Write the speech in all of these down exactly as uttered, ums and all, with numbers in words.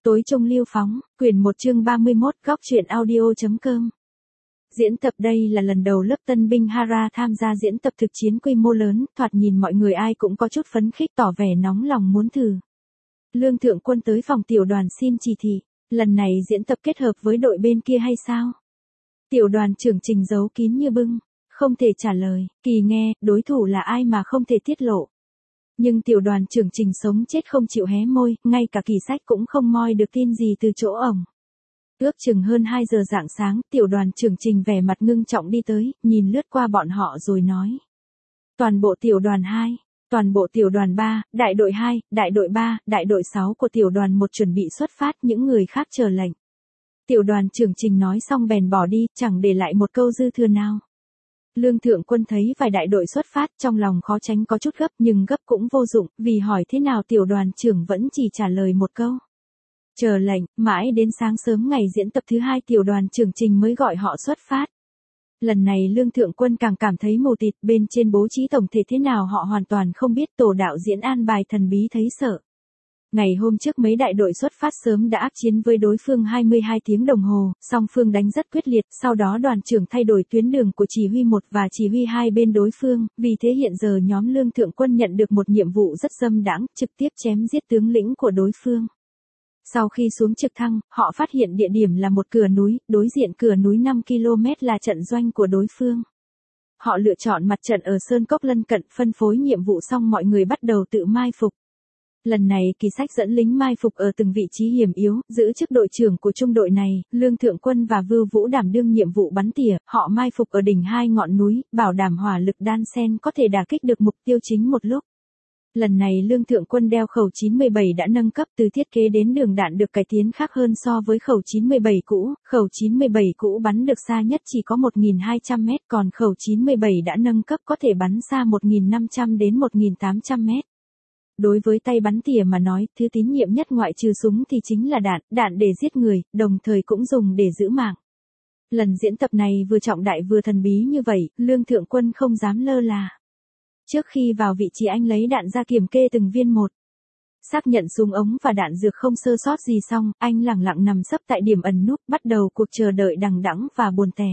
Tối trung lưu phóng, quyển một chương ba mươi mốt, góc truyện audio.com. Diễn tập đây là lần đầu lớp tân binh Hara tham gia diễn tập thực chiến quy mô lớn, thoạt nhìn mọi người ai cũng có chút phấn khích tỏ vẻ nóng lòng muốn thử. Lương Thượng Quân tới phòng tiểu đoàn xin chỉ thị, lần này diễn tập kết hợp với đội bên kia hay sao? Tiểu đoàn trưởng Trình giấu kín như bưng, không thể trả lời, Kỳ nghe, đối thủ là ai mà không thể tiết lộ. Nhưng tiểu đoàn trưởng Trình sống chết không chịu hé môi, ngay cả Kỳ Sách cũng không moi được tin gì từ chỗ ổng. Ước chừng hơn hai giờ rạng sáng, tiểu đoàn trưởng Trình vẻ mặt ngưng trọng đi tới, nhìn lướt qua bọn họ rồi nói. Toàn bộ tiểu đoàn hai, toàn bộ tiểu đoàn ba, đại đội hai, đại đội ba, đại đội sáu của tiểu đoàn một chuẩn bị xuất phát, những người khác chờ lệnh. Tiểu đoàn trưởng Trình nói xong bèn bỏ đi, chẳng để lại một câu dư thừa nào. Lương Thượng Quân thấy vài đại đội xuất phát, trong lòng khó tránh có chút gấp, nhưng gấp cũng vô dụng, vì hỏi thế nào tiểu đoàn trưởng vẫn chỉ trả lời một câu. Chờ lệnh, mãi đến sáng sớm ngày diễn tập thứ hai tiểu đoàn trưởng Trình mới gọi họ xuất phát. Lần này Lương Thượng Quân càng cảm thấy mù tịt, bên trên bố trí tổng thể thế nào họ hoàn toàn không biết, tổ đạo diễn an bài thần bí thấy sợ. Ngày hôm trước mấy đại đội xuất phát sớm đã ác chiến với đối phương hai mươi hai tiếng đồng hồ, song phương đánh rất quyết liệt, sau đó đoàn trưởng thay đổi tuyến đường của chỉ huy một và chỉ huy hai bên đối phương, vì thế hiện giờ nhóm Lương Thượng Quân nhận được một nhiệm vụ rất dâm đãng, trực tiếp chém giết tướng lĩnh của đối phương. Sau khi xuống trực thăng, họ phát hiện địa điểm là một cửa núi, đối diện cửa núi năm ki lô mét là trận doanh của đối phương. Họ lựa chọn mặt trận ở Sơn Cốc lân cận, phân phối nhiệm vụ xong mọi người bắt đầu tự mai phục. Lần này Kỳ Sách dẫn lính mai phục ở từng vị trí hiểm yếu, giữ chức đội trưởng của trung đội này, Lương Thượng Quân và Vưu Vũ đảm đương nhiệm vụ bắn tỉa, họ mai phục ở đỉnh hai ngọn núi, bảo đảm hỏa lực đan xen có thể đả kích được mục tiêu chính một lúc. Lần này Lương Thượng Quân đeo khẩu chín mươi bảy đã nâng cấp, từ thiết kế đến đường đạn được cải tiến khác hơn so với khẩu chín mươi bảy cũ, khẩu chín mươi bảy cũ bắn được xa nhất chỉ có một nghìn hai trăm mét, còn khẩu chín mươi bảy đã nâng cấp có thể bắn xa một nghìn năm trăm đến một nghìn tám trăm mét. Đối với tay bắn tỉa mà nói, thứ tín nhiệm nhất ngoại trừ súng thì chính là đạn, đạn để giết người, đồng thời cũng dùng để giữ mạng. Lần diễn tập này vừa trọng đại vừa thần bí như vậy, Lương Thượng Quân không dám lơ là. Trước khi vào vị trí anh lấy đạn ra kiểm kê từng viên một. Xác nhận súng ống và đạn dược không sơ sót gì xong, anh lẳng lặng nằm sấp tại điểm ẩn núp, bắt đầu cuộc chờ đợi đằng đẵng và buồn tẻ.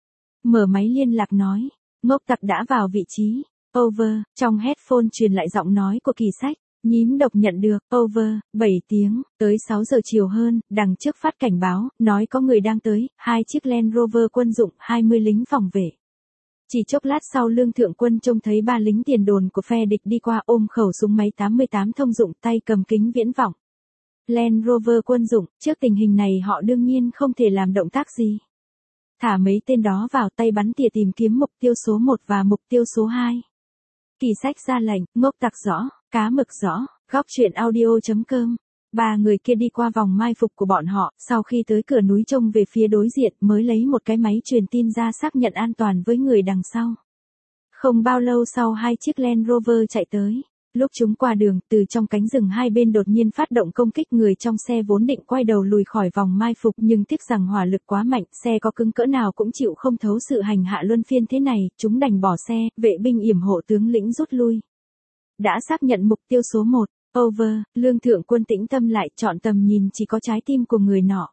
Mở máy liên lạc nói, ngốc tặc đã vào vị trí. Over, trong headphone truyền lại giọng nói của Kỳ Sách, nhím độc nhận được, over, bảy tiếng, tới sáu giờ chiều hơn, đằng trước phát cảnh báo, nói có người đang tới, hai chiếc Land Rover quân dụng, hai mươi lính phòng vệ. Chỉ chốc lát sau Lương Thượng Quân trông thấy ba lính tiền đồn của phe địch đi qua ôm khẩu súng máy tám mươi tám thông dụng, tay cầm kính viễn vọng. Land Rover quân dụng, trước tình hình này họ đương nhiên không thể làm động tác gì. Thả mấy tên đó vào tay bắn tỉa tìm kiếm mục tiêu số một và mục tiêu số hai. Kỳ Sách ra lệnh, ngốc tặc rõ, cá mực rõ, góc truyện audio.com. Ba người kia đi qua vòng mai phục của bọn họ, sau khi tới cửa núi trông về phía đối diện mới lấy một cái máy truyền tin ra xác nhận an toàn với người đằng sau. Không bao lâu sau hai chiếc Land Rover chạy tới. Lúc chúng qua đường, từ trong cánh rừng hai bên đột nhiên phát động công kích, người trong xe vốn định quay đầu lùi khỏi vòng mai phục nhưng tiếc rằng hỏa lực quá mạnh, xe có cứng cỡ nào cũng chịu không thấu sự hành hạ luân phiên thế này, chúng đành bỏ xe, vệ binh yểm hộ tướng lĩnh rút lui. Đã xác nhận mục tiêu số một, over, Lương Thượng Quân tĩnh tâm lại, chọn tầm nhìn chỉ có trái tim của người nọ.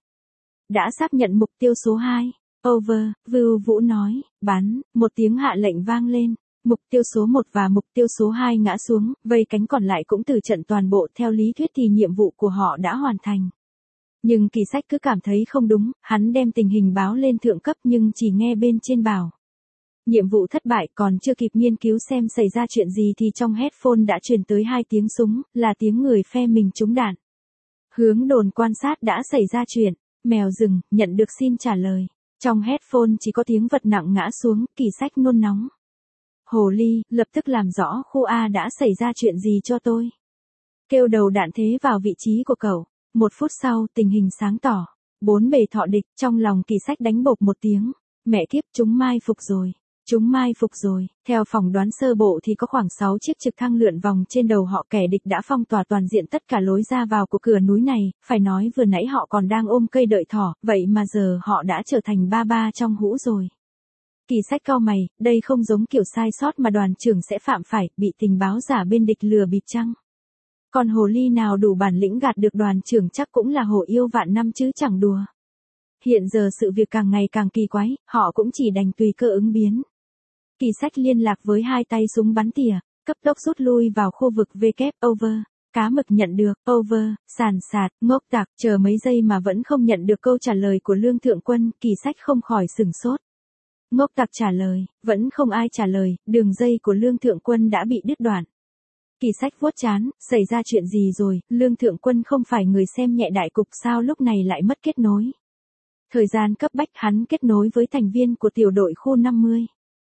Đã xác nhận mục tiêu số hai, over, Vưu Vũ nói, bắn, một tiếng hạ lệnh vang lên. Mục tiêu số một và mục tiêu số hai ngã xuống, vây cánh còn lại cũng từ trận toàn bộ, theo lý thuyết thì nhiệm vụ của họ đã hoàn thành. Nhưng Kỳ Sách cứ cảm thấy không đúng, hắn đem tình hình báo lên thượng cấp nhưng chỉ nghe bên trên bảo. Nhiệm vụ thất bại, còn chưa kịp nghiên cứu xem xảy ra chuyện gì thì trong headphone đã truyền tới hai tiếng súng, là tiếng người phe mình trúng đạn. Hướng đồn quan sát đã xảy ra chuyện, mèo rừng, nhận được xin trả lời. Trong headphone chỉ có tiếng vật nặng ngã xuống, Kỳ Sách nôn nóng. Hồ ly, lập tức làm rõ khu A đã xảy ra chuyện gì cho tôi. Kêu đầu đạn thế vào vị trí của cậu. Một phút sau, tình hình sáng tỏ. Bốn bề thọ địch, trong lòng Kỳ Sách đánh bộp một tiếng. Mẹ kiếp, chúng mai phục rồi. Chúng mai phục rồi. Theo phỏng đoán sơ bộ thì có khoảng sáu chiếc trực thăng lượn vòng trên đầu họ, kẻ địch đã phong tỏa toàn diện tất cả lối ra vào của cửa núi này. Phải nói vừa nãy họ còn đang ôm cây đợi thỏ, vậy mà giờ họ đã trở thành ba ba trong hũ rồi. Kỳ Sách cau mày, đây không giống kiểu sai sót mà đoàn trưởng sẽ phạm phải, bị tình báo giả bên địch lừa bịp chăng? Còn hồ ly nào đủ bản lĩnh gạt được đoàn trưởng chắc cũng là hổ yêu vạn năm chứ chẳng đùa. Hiện giờ sự việc càng ngày càng kỳ quái, họ cũng chỉ đành tùy cơ ứng biến. Kỳ Sách liên lạc với hai tay súng bắn tỉa, cấp tốc rút lui vào khu vực W, over. Cá mực nhận được, over, sàn sạt, ngốc tặc, chờ mấy giây mà vẫn không nhận được câu trả lời của Lương Thượng Quân, Kỳ Sách không khỏi sửng sốt. Ngốc tặc trả lời, vẫn không ai trả lời, đường dây của Lương Thượng Quân đã bị đứt đoạn. Kỳ Sách vuốt trán, xảy ra chuyện gì rồi, Lương Thượng Quân không phải người xem nhẹ đại cục sao lúc này lại mất kết nối. Thời gian cấp bách hắn kết nối với thành viên của tiểu đội khu năm mươi.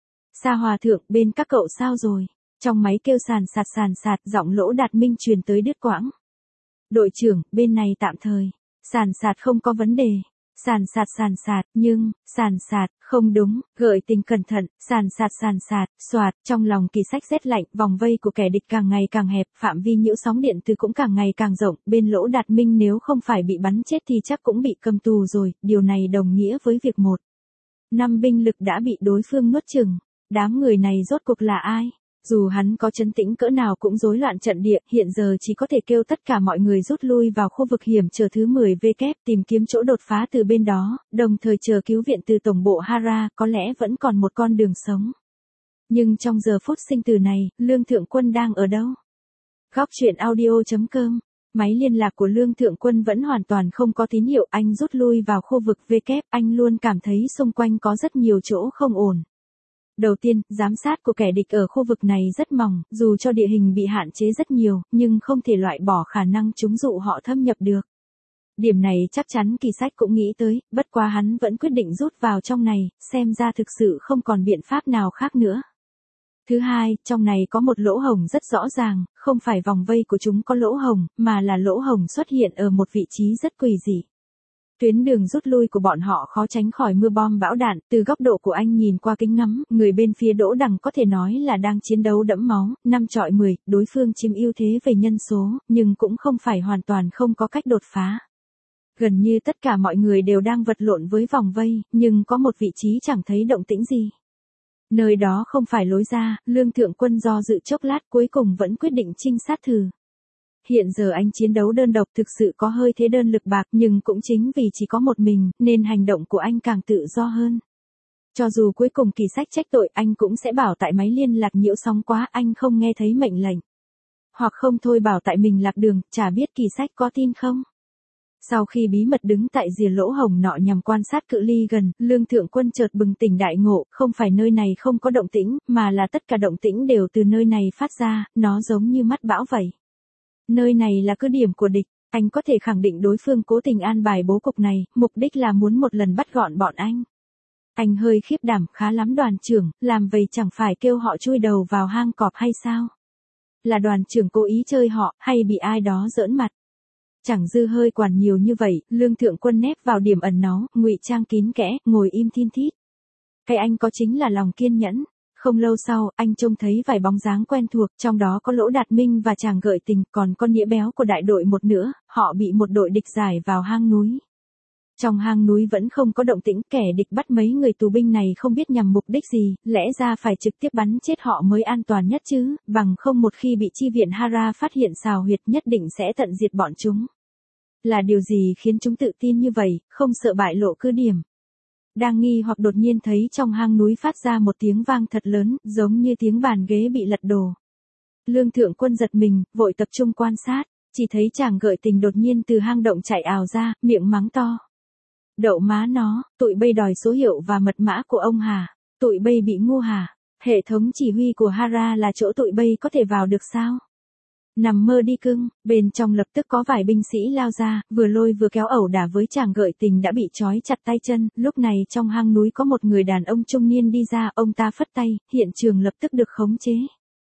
Sa Hòa Thượng, bên các cậu sao rồi? Trong máy kêu sàn sạt sàn sạt, giọng Lỗ Đạt Minh truyền tới đứt quãng. Đội trưởng, bên này tạm thời. Sàn sạt không có vấn đề. Sàn sạt sàn sạt, nhưng, sàn sạt, không đúng, gợi tình cẩn thận, sàn sạt sàn sạt, soạt, trong lòng Kỳ Sách rét lạnh, vòng vây của kẻ địch càng ngày càng hẹp, phạm vi nhiễu sóng điện từ cũng càng ngày càng rộng, bên Lỗ Đạt Minh nếu không phải bị bắn chết thì chắc cũng bị cầm tù rồi, điều này đồng nghĩa với việc một. Năm binh lực đã bị đối phương nuốt chửng, đám người này rốt cuộc là ai? Dù hắn có trấn tĩnh cỡ nào cũng rối loạn trận địa, hiện giờ chỉ có thể kêu tất cả mọi người rút lui vào khu vực hiểm trở thứ mười W, tìm kiếm chỗ đột phá từ bên đó, đồng thời chờ cứu viện từ tổng bộ Hara, có lẽ vẫn còn một con đường sống. Nhưng trong giờ phút sinh tử này, Lương Thượng Quân đang ở đâu? Góc truyện audio chấm com. Máy liên lạc của Lương Thượng Quân vẫn hoàn toàn không có tín hiệu, anh rút lui vào khu vực W, anh luôn cảm thấy xung quanh có rất nhiều chỗ không ổn. Đầu tiên, giám sát của kẻ địch ở khu vực này rất mỏng, dù cho địa hình bị hạn chế rất nhiều, nhưng không thể loại bỏ khả năng chúng dụ họ thâm nhập được. Điểm này chắc chắn Kỳ Sách cũng nghĩ tới, bất quá hắn vẫn quyết định rút vào trong này, xem ra thực sự không còn biện pháp nào khác nữa. Thứ hai, trong này có một lỗ hổng rất rõ ràng, không phải vòng vây của chúng có lỗ hổng, mà là lỗ hổng xuất hiện ở một vị trí rất quỷ dị. Tuyến đường rút lui của bọn họ khó tránh khỏi mưa bom bão đạn, từ góc độ của anh nhìn qua kính ngắm, người bên phía Đỗ Đằng có thể nói là đang chiến đấu đẫm máu, năm chọi mười, đối phương chiếm ưu thế về nhân số, nhưng cũng không phải hoàn toàn không có cách đột phá. Gần như tất cả mọi người đều đang vật lộn với vòng vây, nhưng có một vị trí chẳng thấy động tĩnh gì. Nơi đó không phải lối ra, Lương Thượng Quân do dự chốc lát cuối cùng vẫn quyết định trinh sát thử. Hiện giờ anh chiến đấu đơn độc thực sự có hơi thế đơn lực bạc, nhưng cũng chính vì chỉ có một mình, nên hành động của anh càng tự do hơn. Cho dù cuối cùng Kỳ Sách trách tội, anh cũng sẽ bảo tại máy liên lạc nhiễu sóng quá, anh không nghe thấy mệnh lệnh. Hoặc không thôi bảo tại mình lạc đường, chả biết Kỳ Sách có tin không. Sau khi bí mật đứng tại rìa lỗ hổng nọ nhằm quan sát cự ly gần, Lương Thượng Quân chợt bừng tỉnh đại ngộ, không phải nơi này không có động tĩnh, mà là tất cả động tĩnh đều từ nơi này phát ra, nó giống như mắt bão vậy. Nơi này là cứ điểm của địch, anh có thể khẳng định đối phương cố tình an bài bố cục này, mục đích là muốn một lần bắt gọn bọn anh. Anh hơi khiếp đảm, khá lắm đoàn trưởng, làm vậy chẳng phải kêu họ chui đầu vào hang cọp hay sao? Là đoàn trưởng cố ý chơi họ, hay bị ai đó giỡn mặt? Chẳng dư hơi quản nhiều như vậy, Lương Thượng Quân nép vào điểm ẩn náu, ngụy trang kín kẽ, ngồi im thin thít. Cái anh có chính là lòng kiên nhẫn. Không lâu sau, anh trông thấy vài bóng dáng quen thuộc, trong đó có Lỗ Đạt Minh và chàng Gợi Tình, còn con Nghĩa Béo của đại đội một nữa, họ bị một đội địch giải vào hang núi. Trong hang núi vẫn không có động tĩnh, kẻ địch bắt mấy người tù binh này không biết nhằm mục đích gì, lẽ ra phải trực tiếp bắn chết họ mới an toàn nhất chứ, bằng không một khi bị chi viện Hara phát hiện xào huyệt nhất định sẽ tận diệt bọn chúng. Là điều gì khiến chúng tự tin như vậy, không sợ bại lộ cứ điểm? Đang nghi hoặc đột nhiên thấy trong hang núi phát ra một tiếng vang thật lớn, giống như tiếng bàn ghế bị lật đổ. Lương Thượng Quân giật mình, vội tập trung quan sát, chỉ thấy chàng Gợi Tình đột nhiên từ hang động chạy ào ra, miệng mắng to. Đậu má nó, tụi bây đòi số hiệu và mật mã của ông hả? Tụi bây bị ngu hả? Hệ thống chỉ huy của Hara là chỗ tụi bây có thể vào được sao? Nằm mơ đi cưng, bên trong lập tức có vài binh sĩ lao ra, vừa lôi vừa kéo ẩu đả với chàng Gợi Tình đã bị trói chặt tay chân, lúc này trong hang núi có một người đàn ông trung niên đi ra, ông ta phất tay, hiện trường lập tức được khống chế.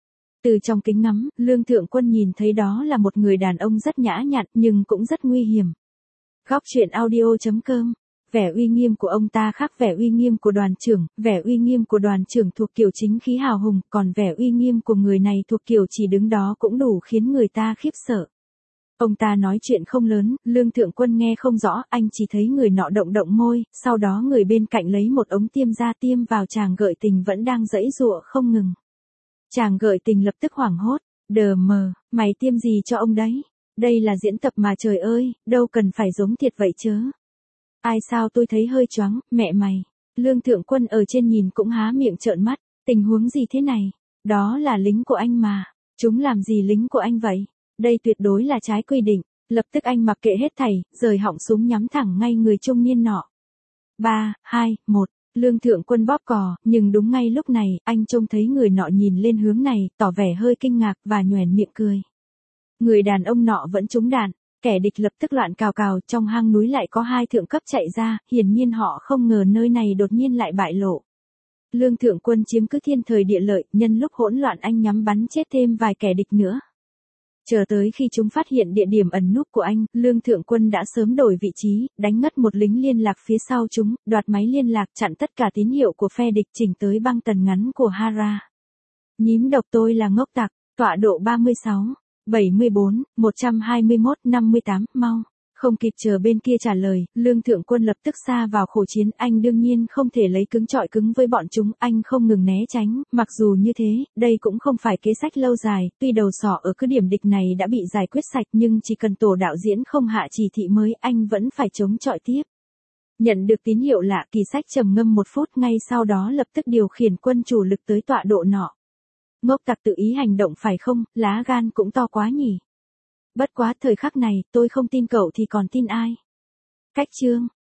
Từ trong kính ngắm, Lương Thượng Quân nhìn thấy đó là một người đàn ông rất nhã nhặn, nhưng cũng rất nguy hiểm. Góc truyện audio chấm com. Vẻ uy nghiêm của ông ta khác vẻ uy nghiêm của đoàn trưởng, vẻ uy nghiêm của đoàn trưởng thuộc kiểu chính khí hào hùng, còn vẻ uy nghiêm của người này thuộc kiểu chỉ đứng đó cũng đủ khiến người ta khiếp sợ. Ông ta nói chuyện không lớn, Lương Thượng Quân nghe không rõ, anh chỉ thấy người nọ động động môi, sau đó người bên cạnh lấy một ống tiêm ra tiêm vào chàng Gợi Tình vẫn đang giãy giụa không ngừng. Chàng Gợi Tình lập tức hoảng hốt, Đờ mờ, mày tiêm gì cho ông đấy? Đây là diễn tập mà trời ơi, đâu cần phải giống thiệt vậy chớ. Ai sao tôi thấy hơi choáng, mẹ mày. Lương Thượng Quân ở trên nhìn cũng há miệng trợn mắt, tình huống gì thế này? Đó là lính của anh mà. Chúng làm gì lính của anh vậy? Đây tuyệt đối là trái quy định. Lập tức anh mặc kệ hết thảy, rời họng súng nhắm thẳng ngay người trung niên nọ. ba, hai, một. Lương Thượng Quân bóp cò, nhưng đúng ngay lúc này, anh trông thấy người nọ nhìn lên hướng này, tỏ vẻ hơi kinh ngạc và nhoẻn miệng cười. Người đàn ông nọ vẫn trúng đạn, kẻ địch lập tức loạn cào cào, trong hang núi lại có hai thượng cấp chạy ra, hiển nhiên họ không ngờ nơi này đột nhiên lại bại lộ. Lương Thượng Quân chiếm cứ thiên thời địa lợi, nhân lúc hỗn loạn anh nhắm bắn chết thêm vài kẻ địch nữa. Chờ tới khi chúng phát hiện địa điểm ẩn núp của anh, Lương Thượng Quân đã sớm đổi vị trí, đánh ngất một lính liên lạc phía sau chúng, đoạt máy liên lạc chặn tất cả tín hiệu của phe địch chỉnh tới băng tần ngắn của Hara. Nhím độc tôi là ngốc tặc, tọa độ ba mươi sáu, bảy mươi bốn, một trăm hai mươi mốt, năm mươi tám, mau. Không kịp chờ bên kia trả lời, Lương Thượng Quân lập tức sa vào khổ chiến, anh đương nhiên không thể lấy cứng trọi cứng với bọn chúng, anh không ngừng né tránh, mặc dù như thế, đây cũng không phải kế sách lâu dài, tuy đầu sỏ ở cứ điểm địch này đã bị giải quyết sạch nhưng chỉ cần tổ đạo diễn không hạ chỉ thị mới, anh vẫn phải chống chọi tiếp. Nhận được tín hiệu lạ, Kỳ Sách trầm ngâm một phút, ngay sau đó lập tức điều khiển quân chủ lực tới tọa độ nọ. Ngốc tặc tự ý hành động phải không, lá gan cũng to quá nhỉ. Bất quá thời khắc này, tôi không tin cậu thì còn tin ai. Cách chương